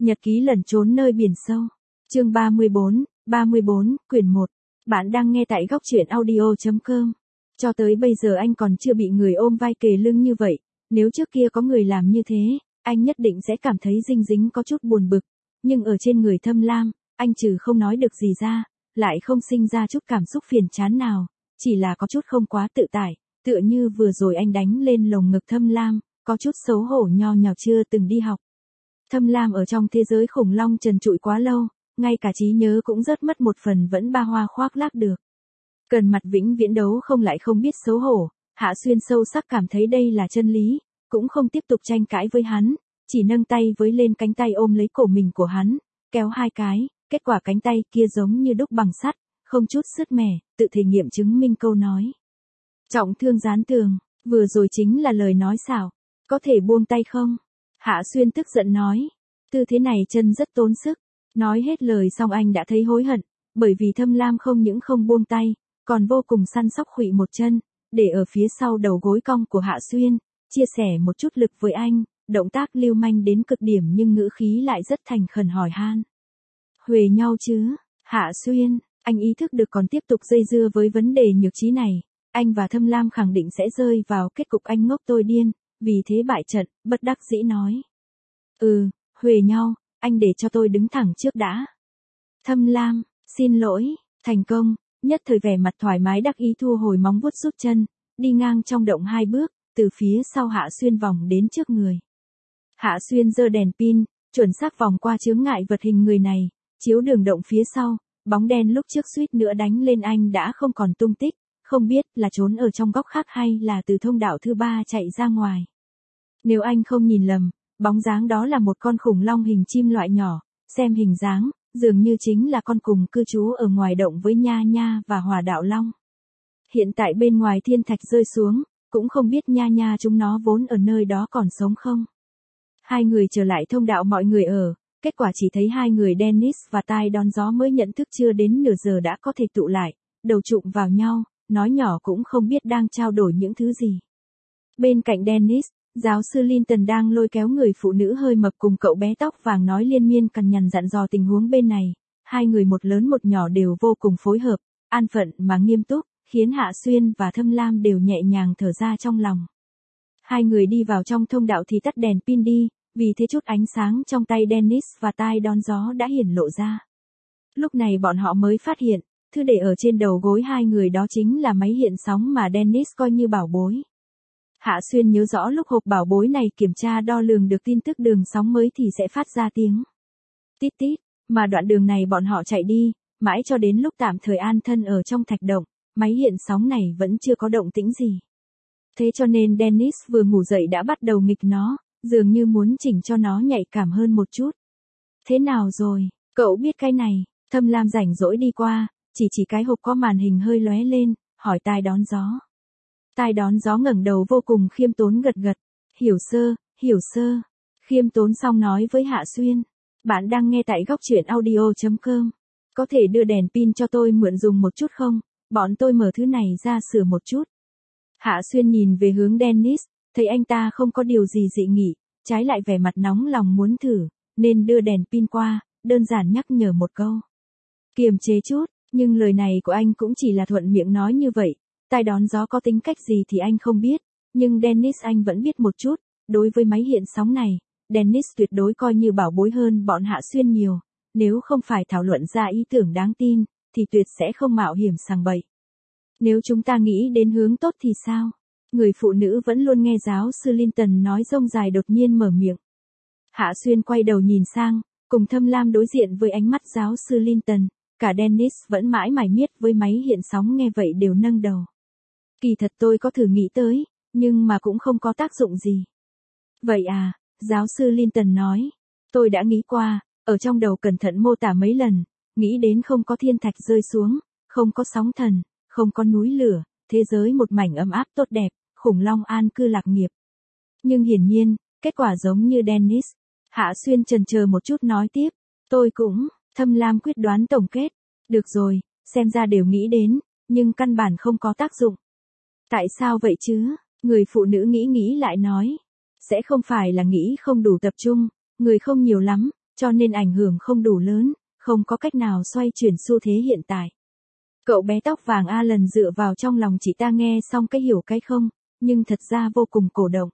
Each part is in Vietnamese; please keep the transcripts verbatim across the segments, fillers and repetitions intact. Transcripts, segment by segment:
Nhật ký lẩn trốn nơi biển sâu. Chương ba mươi bốn, ba mươi bốn, quyển một. Bạn đang nghe tại góc truyện audio chấm com. Cho tới bây giờ anh còn chưa bị người ôm vai kề lưng như vậy, nếu trước kia có người làm như thế, anh nhất định sẽ cảm thấy dinh dính có chút buồn bực, nhưng ở trên người Thâm Lam, anh trừ không nói được gì ra, lại không sinh ra chút cảm xúc phiền chán nào, chỉ là có chút không quá tự tại, tựa như vừa rồi anh đánh lên lồng ngực Thâm Lam, có chút xấu hổ nho nhỏ chưa từng đi học. Thâm Lam ở trong thế giới khủng long trần trụi quá lâu, ngay cả trí nhớ cũng rất mất một phần vẫn ba hoa khoác lác được. Cần mặt vĩnh viễn đấu không lại không biết xấu hổ, Hạ Xuyên sâu sắc cảm thấy đây là chân lý, cũng không tiếp tục tranh cãi với hắn, chỉ nâng tay với lên cánh tay ôm lấy cổ mình của hắn, kéo hai cái, kết quả cánh tay kia giống như đúc bằng sắt, không chút sứt mẻ, tự thể nghiệm chứng minh câu nói. Trọng thương gián tường, vừa rồi chính là lời nói xảo, có thể buông tay không? Hạ Xuyên tức giận nói, tư thế này chân rất tốn sức, nói hết lời xong anh đã thấy hối hận, bởi vì Thâm Lam không những không buông tay, còn vô cùng săn sóc khuỵu một chân, để ở phía sau đầu gối cong của Hạ Xuyên, chia sẻ một chút lực với anh, động tác lưu manh đến cực điểm nhưng ngữ khí lại rất thành khẩn hỏi han. Huề nhau chứ, Hạ Xuyên, anh ý thức được còn tiếp tục dây dưa với vấn đề nhược trí này, anh và Thâm Lam khẳng định sẽ rơi vào kết cục anh ngốc tôi điên, vì thế bại trận, bất đắc dĩ nói. Ừ, huề nhau, anh để cho tôi đứng thẳng trước đã. Thâm Lam, xin lỗi, thành công, nhất thời vẻ mặt thoải mái đắc ý thu hồi móng vuốt rút chân, đi ngang trong động hai bước, từ phía sau Hạ Xuyên vòng đến trước người. Hạ Xuyên giơ đèn pin, chuẩn xác vòng qua chướng ngại vật hình người này, chiếu đường động phía sau, bóng đen lúc trước suýt nữa đánh lên anh đã không còn tung tích, không biết là trốn ở trong góc khác hay là từ thông đạo thứ ba chạy ra ngoài. Nếu anh không nhìn lầm, bóng dáng đó là một con khủng long hình chim loại nhỏ, xem hình dáng, dường như chính là con cùng cư trú ở ngoài động với Nha Nha và Hỏa Đạo Long. Hiện tại bên ngoài thiên thạch rơi xuống, cũng không biết Nha Nha chúng nó vốn ở nơi đó còn sống không. Hai người trở lại thông đạo mọi người ở, kết quả chỉ thấy hai người Dennis và Tai đón gió mới nhận thức chưa đến nửa giờ đã có thể tụ lại, đầu trụm vào nhau, nói nhỏ cũng không biết đang trao đổi những thứ gì. Bên cạnh Dennis, giáo sư Linton đang lôi kéo người phụ nữ hơi mập cùng cậu bé tóc vàng nói liên miên cằn nhằn dặn dò tình huống bên này, hai người một lớn một nhỏ đều vô cùng phối hợp, an phận mà nghiêm túc, khiến Hạ Xuyên và Thâm Lam đều nhẹ nhàng thở ra trong lòng. Hai người đi vào trong thông đạo thì tắt đèn pin đi, vì thế chút ánh sáng trong tay Dennis và Tai đón gió đã hiển lộ ra. Lúc này bọn họ mới phát hiện, thứ để ở trên đầu gối hai người đó chính là máy hiện sóng mà Dennis coi như bảo bối. Hạ Xuyên nhớ rõ lúc hộp bảo bối này kiểm tra đo lường được tin tức đường sóng mới thì sẽ phát ra tiếng tít tít, mà đoạn đường này bọn họ chạy đi, mãi cho đến lúc tạm thời an thân ở trong thạch động, máy hiện sóng này vẫn chưa có động tĩnh gì. Thế cho nên Dennis vừa ngủ dậy đã bắt đầu nghịch nó, dường như muốn chỉnh cho nó nhạy cảm hơn một chút. Thế nào rồi, cậu biết cái này? Thâm Lam rảnh rỗi đi qua, chỉ chỉ cái hộp có màn hình hơi lóe lên, hỏi Tai đón gió. Tai đón gió ngẩng đầu vô cùng khiêm tốn gật gật, hiểu sơ, hiểu sơ. Khiêm tốn xong nói với Hạ Xuyên, bạn đang nghe tại góc truyện audio chấm com. Có thể đưa đèn pin cho tôi mượn dùng một chút không? Bọn tôi mở thứ này ra sửa một chút. Hạ Xuyên nhìn về hướng Dennis, thấy anh ta không có điều gì dị nghị, trái lại vẻ mặt nóng lòng muốn thử, nên đưa đèn pin qua, đơn giản nhắc nhở một câu. Kiềm chế chút, nhưng lời này của anh cũng chỉ là thuận miệng nói như vậy. Tai đón gió có tính cách gì thì anh không biết, nhưng Dennis anh vẫn biết một chút, đối với máy hiện sóng này, Dennis tuyệt đối coi như bảo bối hơn bọn Hạ Xuyên nhiều, nếu không phải thảo luận ra ý tưởng đáng tin, thì tuyệt sẽ không mạo hiểm sằng bậy. Nếu chúng ta nghĩ đến hướng tốt thì sao? Người phụ nữ vẫn luôn nghe giáo sư Linton nói rông dài đột nhiên mở miệng. Hạ Xuyên quay đầu nhìn sang, cùng Thâm Lam đối diện với ánh mắt giáo sư Linton, cả Dennis vẫn mãi mải miết với máy hiện sóng nghe vậy đều nâng đầu. Kỳ thật tôi có thử nghĩ tới, nhưng mà cũng không có tác dụng gì. Vậy à, giáo sư Linton nói, tôi đã nghĩ qua, ở trong đầu cẩn thận mô tả mấy lần, nghĩ đến không có thiên thạch rơi xuống, không có sóng thần, không có núi lửa, thế giới một mảnh ấm áp tốt đẹp, khủng long an cư lạc nghiệp. Nhưng hiển nhiên, kết quả giống như Dennis. Hạ Xuyên chần chờ một chút nói tiếp, tôi cũng, Thâm Lam quyết đoán tổng kết, được rồi, xem ra đều nghĩ đến, nhưng căn bản không có tác dụng. Tại sao vậy chứ? Người phụ nữ nghĩ nghĩ lại nói, sẽ không phải là nghĩ không đủ tập trung, người không nhiều lắm, cho nên ảnh hưởng không đủ lớn, không có cách nào xoay chuyển xu thế hiện tại. Cậu bé tóc vàng Alan dựa vào trong lòng chị ta nghe xong cái hiểu cái không, nhưng thật ra vô cùng cổ động.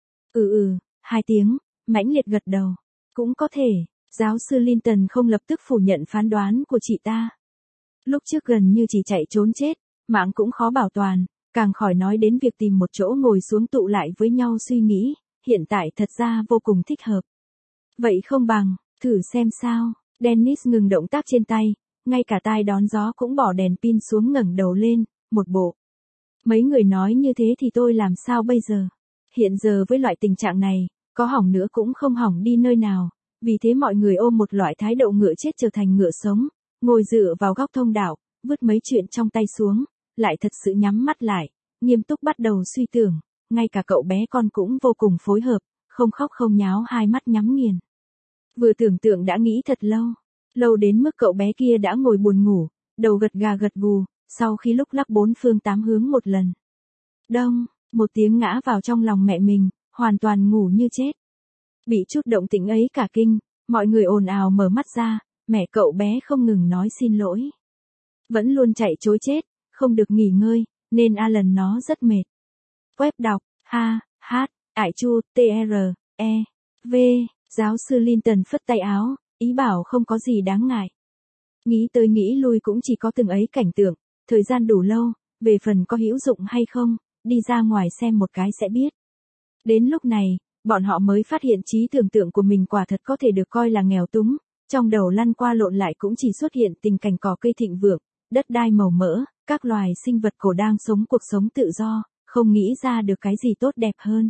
Ừ ừ, hai tiếng, mãnh liệt gật đầu. Cũng có thể, giáo sư Linton không lập tức phủ nhận phán đoán của chị ta. Lúc trước gần như chỉ chạy trốn chết, mạng cũng khó bảo toàn, càng khỏi nói đến việc tìm một chỗ ngồi xuống tụ lại với nhau suy nghĩ, hiện tại thật ra vô cùng thích hợp. Vậy không bằng, thử xem sao. Dennis ngừng động tác trên tay, ngay cả tai đón gió cũng bỏ đèn pin xuống ngẩng đầu lên, một bộ. Mấy người nói như thế thì tôi làm sao bây giờ? Hiện giờ với loại tình trạng này, có hỏng nữa cũng không hỏng đi nơi nào, vì thế mọi người ôm một loại thái độ ngựa chết trở thành ngựa sống, ngồi dựa vào góc thông đạo, vứt mấy chuyện trong tay xuống, lại thật sự nhắm mắt lại, nghiêm túc bắt đầu suy tưởng, ngay cả cậu bé con cũng vô cùng phối hợp, không khóc không nháo hai mắt nhắm nghiền. Vừa tưởng tượng đã nghĩ thật lâu, lâu đến mức cậu bé kia đã ngồi buồn ngủ, đầu gật gà gật gù, sau khi lúc lắc bốn phương tám hướng một lần. Đông, một tiếng ngã vào trong lòng mẹ mình, hoàn toàn ngủ như chết. Bị chút động tĩnh ấy cả kinh, mọi người ồn ào mở mắt ra, mẹ cậu bé không ngừng nói xin lỗi. Vẫn luôn chạy trối chết, không được nghỉ ngơi, nên Alan nó rất mệt. Web đọc, ha, hát, ải chu, tr, e, v, giáo sư Linton phất tay áo, ý bảo không có gì đáng ngại. Nghĩ tới nghĩ lui cũng chỉ có từng ấy cảnh tượng, thời gian đủ lâu, về phần có hữu dụng hay không, đi ra ngoài xem một cái sẽ biết. Đến lúc này, bọn họ mới phát hiện trí tưởng tượng của mình quả thật có thể được coi là nghèo túng, trong đầu lăn qua lộn lại cũng chỉ xuất hiện tình cảnh cỏ cây thịnh vượng, đất đai màu mỡ, các loài sinh vật cổ đang sống cuộc sống tự do, không nghĩ ra được cái gì tốt đẹp hơn.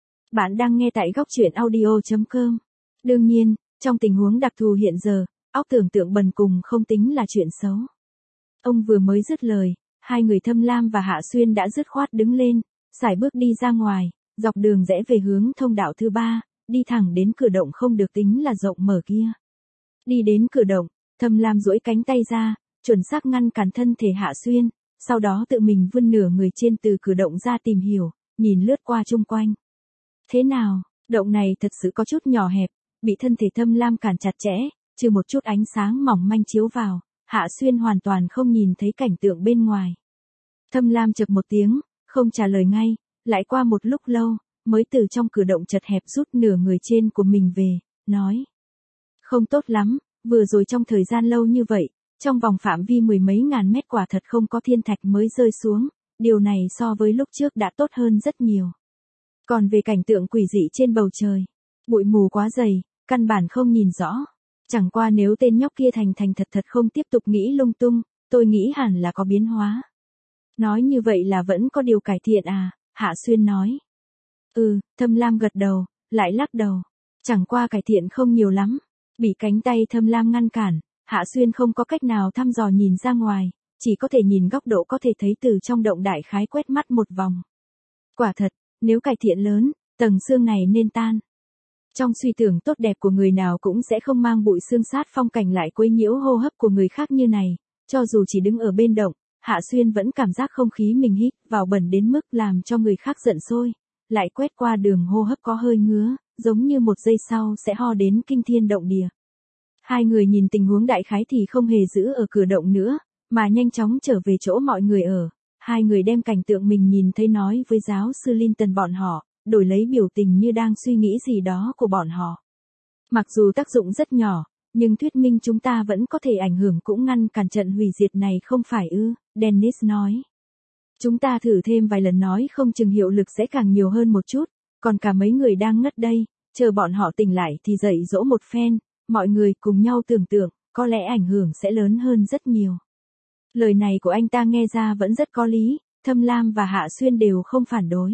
Bạn đang nghe tại góc truyện audio chấm com. Đương nhiên, trong tình huống đặc thù hiện giờ, óc tưởng tượng bần cùng không tính là chuyện xấu. Ông vừa mới dứt lời, hai người Thâm Lam và Hạ Xuyên đã dứt khoát đứng lên, sải bước đi ra ngoài, dọc đường rẽ về hướng thông đạo thứ ba, đi thẳng đến cửa động không được tính là rộng mở kia. Đi đến cửa động, Thâm Lam duỗi cánh tay ra, chuẩn xác ngăn cản thân thể Hạ Xuyên, sau đó tự mình vươn nửa người trên từ cửa động ra tìm hiểu, nhìn lướt qua chung quanh. Thế nào, động này thật sự có chút nhỏ hẹp, bị thân thể Thâm Lam cản chặt chẽ, trừ một chút ánh sáng mỏng manh chiếu vào, Hạ Xuyên hoàn toàn không nhìn thấy cảnh tượng bên ngoài. Thâm Lam chậc một tiếng, không trả lời ngay, lại qua một lúc lâu, mới từ trong cửa động chật hẹp rút nửa người trên của mình về, nói. Không tốt lắm, vừa rồi trong thời gian lâu như vậy, trong vòng phạm vi mười mấy ngàn mét quả thật không có thiên thạch mới rơi xuống, điều này so với lúc trước đã tốt hơn rất nhiều. Còn về cảnh tượng quỷ dị trên bầu trời, bụi mù quá dày, căn bản không nhìn rõ. Chẳng qua nếu tên nhóc kia thành thành thật thật không tiếp tục nghĩ lung tung, tôi nghĩ hẳn là có biến hóa. Nói như vậy là vẫn có điều cải thiện à, Hạ Xuyên nói. Ừ, Thâm Lam gật đầu, lại lắc đầu. Chẳng qua cải thiện không nhiều lắm. Bị cánh tay Thâm Lam ngăn cản, Hạ Xuyên không có cách nào thăm dò nhìn ra ngoài, chỉ có thể nhìn góc độ có thể thấy từ trong động đại khái quét mắt một vòng. Quả thật, nếu cải thiện lớn, tầng xương này nên tan. Trong suy tưởng tốt đẹp của người nào cũng sẽ không mang bụi xương sát phong cảnh lại quấy nhiễu hô hấp của người khác như này, cho dù chỉ đứng ở bên động, Hạ Xuyên vẫn cảm giác không khí mình hít vào bẩn đến mức làm cho người khác giận sôi, lại quét qua đường hô hấp có hơi ngứa, giống như một giây sau sẽ ho đến kinh thiên động địa. Hai người nhìn tình huống đại khái thì không hề giữ ở cửa động nữa, mà nhanh chóng trở về chỗ mọi người ở. Hai người đem cảnh tượng mình nhìn thấy nói với giáo sư Linton bọn họ, đổi lấy biểu tình như đang suy nghĩ gì đó của bọn họ. Mặc dù tác dụng rất nhỏ, nhưng thuyết minh chúng ta vẫn có thể ảnh hưởng cũng ngăn cản trận hủy diệt này không phải ư, Dennis nói. Chúng ta thử thêm vài lần nói không chừng hiệu lực sẽ càng nhiều hơn một chút, còn cả mấy người đang ngất đây, chờ bọn họ tỉnh lại thì dạy dỗ một phen, mọi người cùng nhau tưởng tượng, có lẽ ảnh hưởng sẽ lớn hơn rất nhiều. Lời này của anh ta nghe ra vẫn rất có lý, Thâm Lam và Hạ Xuyên đều không phản đối.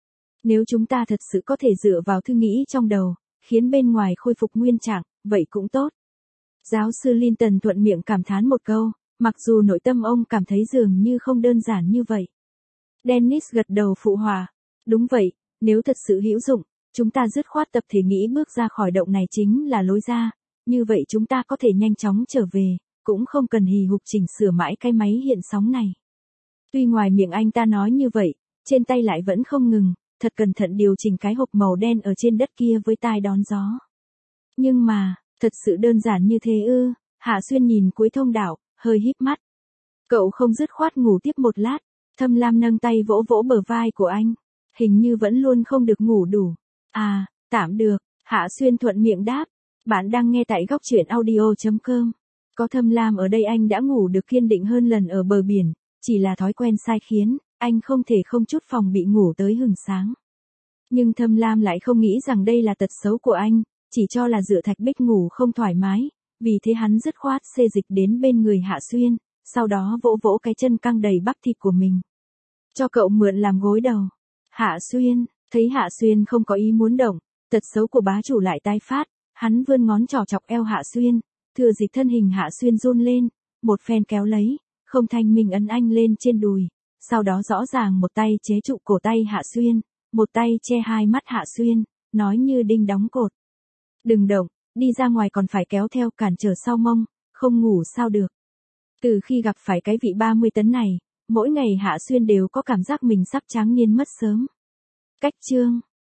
Nếu chúng ta thật sự có thể dựa vào thư nghĩ trong đầu, khiến bên ngoài khôi phục nguyên trạng, vậy cũng tốt. Giáo sư Linton thuận miệng cảm thán một câu, mặc dù nội tâm ông cảm thấy dường như không đơn giản như vậy. Dennis gật đầu phụ hòa. Đúng vậy, nếu thật sự hữu dụng, chúng ta dứt khoát tập thể nghĩ bước ra khỏi động này chính là lối ra, như vậy chúng ta có thể nhanh chóng trở về, cũng không cần hì hục chỉnh sửa mãi cái máy hiện sóng này. Tuy ngoài miệng anh ta nói như vậy, trên tay lại vẫn không ngừng, thật cẩn thận điều chỉnh cái hộp màu đen ở trên đất kia với tai đón gió. Nhưng mà, Thật sự đơn giản như thế ư? Hạ Xuyên nhìn cuối thông đạo, hơi híp mắt. Cậu không dứt khoát ngủ tiếp một lát. Thâm Lam nâng tay vỗ vỗ bờ vai của anh. Hình như vẫn luôn không được ngủ đủ. À, tạm được. Hạ Xuyên thuận miệng đáp. Bạn đang nghe tại góc truyện audio.com. Có Thâm Lam ở đây anh đã ngủ được kiên định hơn lần ở bờ biển. Chỉ là thói quen sai khiến, anh không thể không chút phòng bị ngủ tới hừng sáng. Nhưng Thâm Lam lại không nghĩ rằng đây là tật xấu của anh, chỉ cho là dựa thạch bích ngủ không thoải mái, vì thế hắn dứt khoát xê dịch đến bên người Hạ Xuyên, sau đó vỗ vỗ cái chân căng đầy bắp thịt của mình. Cho cậu mượn làm gối đầu. Hạ Xuyên, thấy Hạ Xuyên không có ý muốn động, tật xấu của bá chủ lại tái phát, hắn vươn ngón trỏ chọc eo Hạ Xuyên, thừa dịp thân hình Hạ Xuyên run lên, một phen kéo lấy, không thanh mình ấn anh lên trên đùi, sau đó rõ ràng một tay chế trụ cổ tay Hạ Xuyên, một tay che hai mắt Hạ Xuyên, nói như đinh đóng cột. Đừng động, đi ra ngoài còn phải kéo theo cản trở sau mông, không ngủ sao được. Từ khi gặp phải cái vị ba mươi tấn này, mỗi ngày Hạ Xuyên đều có cảm giác mình sắp tráng niên mất sớm. Cách chương